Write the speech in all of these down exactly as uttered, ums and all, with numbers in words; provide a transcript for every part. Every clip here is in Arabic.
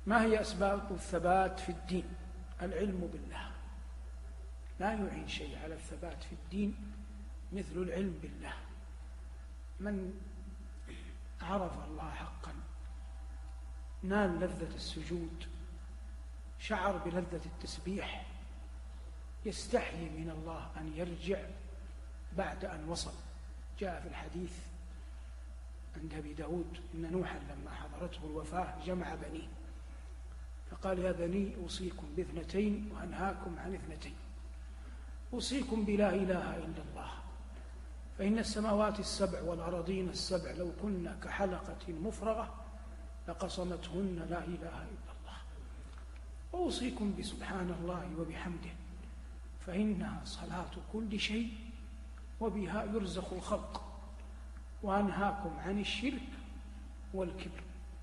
ما هي أسباب الثبات في الدين؟ العلم بالله، لا يعين شيء على الثبات في الدين مثل العلم بالله. من عرف الله حقا نال لذة السجود، شعر بلذة التسبيح، يستحي من الله أن يرجع بعد أن وصل. جاء في الحديث عند أبي داود إن نوحا لما حضرته الوفاة جمع بنيه فقال: يا بني أوصيكم باثنتين وأنهاكم عن اثنتين، أوصيكم بلا إله إلا الله، فإن السماوات السبع والأراضين السبع لو كن كحلقة مفرغة لقصمتهن لا إله إلا الله، وأوصيكم بسبحان الله وبحمده فإنها صلاة كل شيء وبها يرزق الخلق، وأنهاكم عن الشرك والكبر.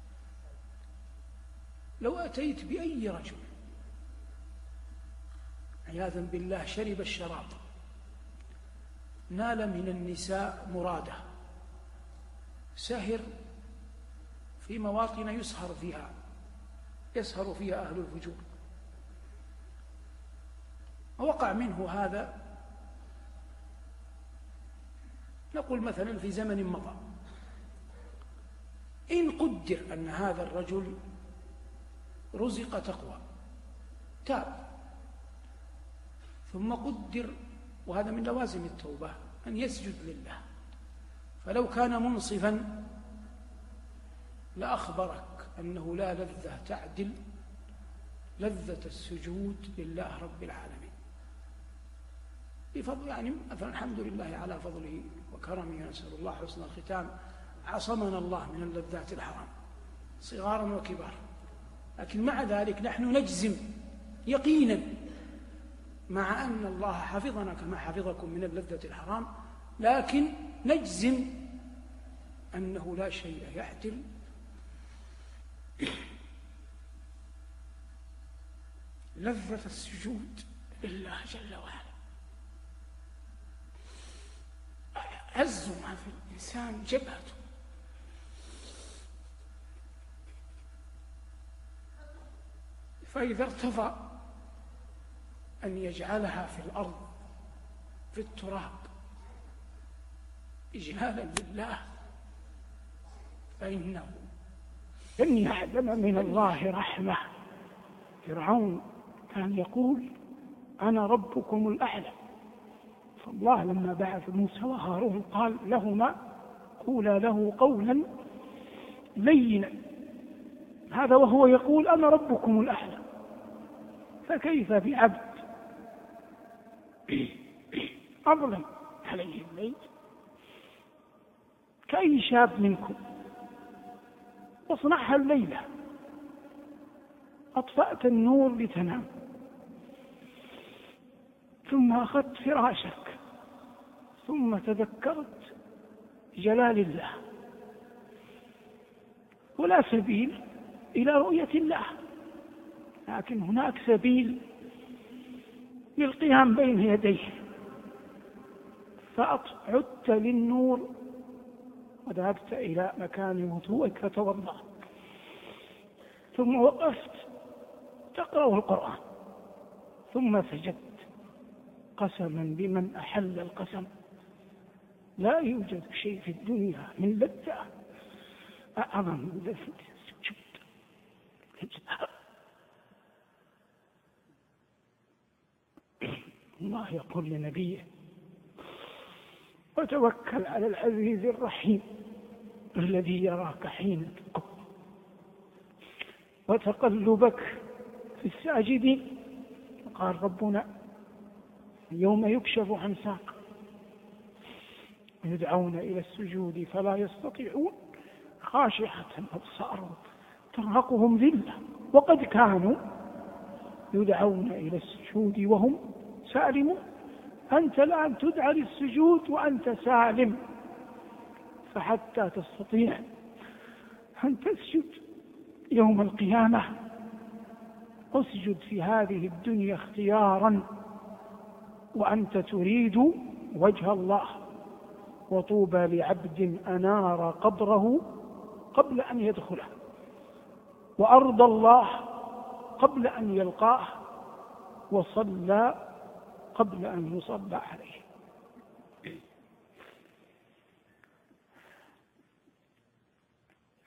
لو أتيت بأي رجل عياذا بالله شرب الشراب، نال من النساء مراده، سهر في مواطن يسهر فيها يسهر فيها أهل الفجور، ووقع منه هذا، نقول مثلا في زمن مضى، إن قدر أن هذا الرجل رزق تقوى تاب، ثم قدر، وهذا من لوازم التوبة، أن يسجد لله، فلو كان منصفا لأخبرك أنه لا لذة تعدل لذة السجود لله رب العالمين بفضل، يعني مثلا الحمد لله على فضله وكرمه، نسأل الله حسن الختام، عصمنا الله من اللذات الحرام صغارا وكبارا، لكن مع ذلك نحن نجزم يقينا مع أن الله حفظنا كما حفظكم من اللذة الحرام، لكن نجزم أنه لا شيء يعدل لذة السجود لله جل وعلا. عز ما في الإنسان جبهته، فإذا ارتضى أن يجعلها في الأرض في التراب إجلالا لله فإنه لن يعلم من الله رحمة. فرعون كان يقول: أنا ربكم الأعلى، فالله لما بعث موسى وهارون قال لهما: قولا له قولا لينا، هذا وهو يقول أنا ربكم الأعلى، فكيف بعبد أظلم عليه الليل كأي شاب منكم واصنعها الليلة، أطفأت النور لتنام ثم أخذت فراشك ثم تذكرت جلال الله، ولا سبيل إلى رؤية الله، لكن هناك سبيل للقيام بين يديه، فعدت للنور وذهبت إلى مكان وضوءك فتوضأ، ثم وقفت تقرأ القرآن، ثم سجدت، قسما بمن أحل القسم لا يوجد شيء في الدنيا من لذة أعظم من لذة السجود. الله يقول لنبيه: وتوكل على العزيز الرحيم الذي يراك حين تقوم وتقلبك في الساجدين. قال ربنا: يوم يكشف عن ساق يدعون إلى السجود فلا يستطيعون خاشعة أبصارهم ترهقهم ذلة وقد كانوا يدعون إلى السجود وهم سالمون. أنت الآن تدعى للسجود وأنت سالم، فحتى تستطيع أن تسجد يوم القيامة اسجد في هذه الدنيا اختيارا وأنت تريد وجه الله. وطوبى لعبد أنار قبره قبل أن يدخله وأرضى الله قبل أن يلقاه، وصلى قبل أن يصلى عليه.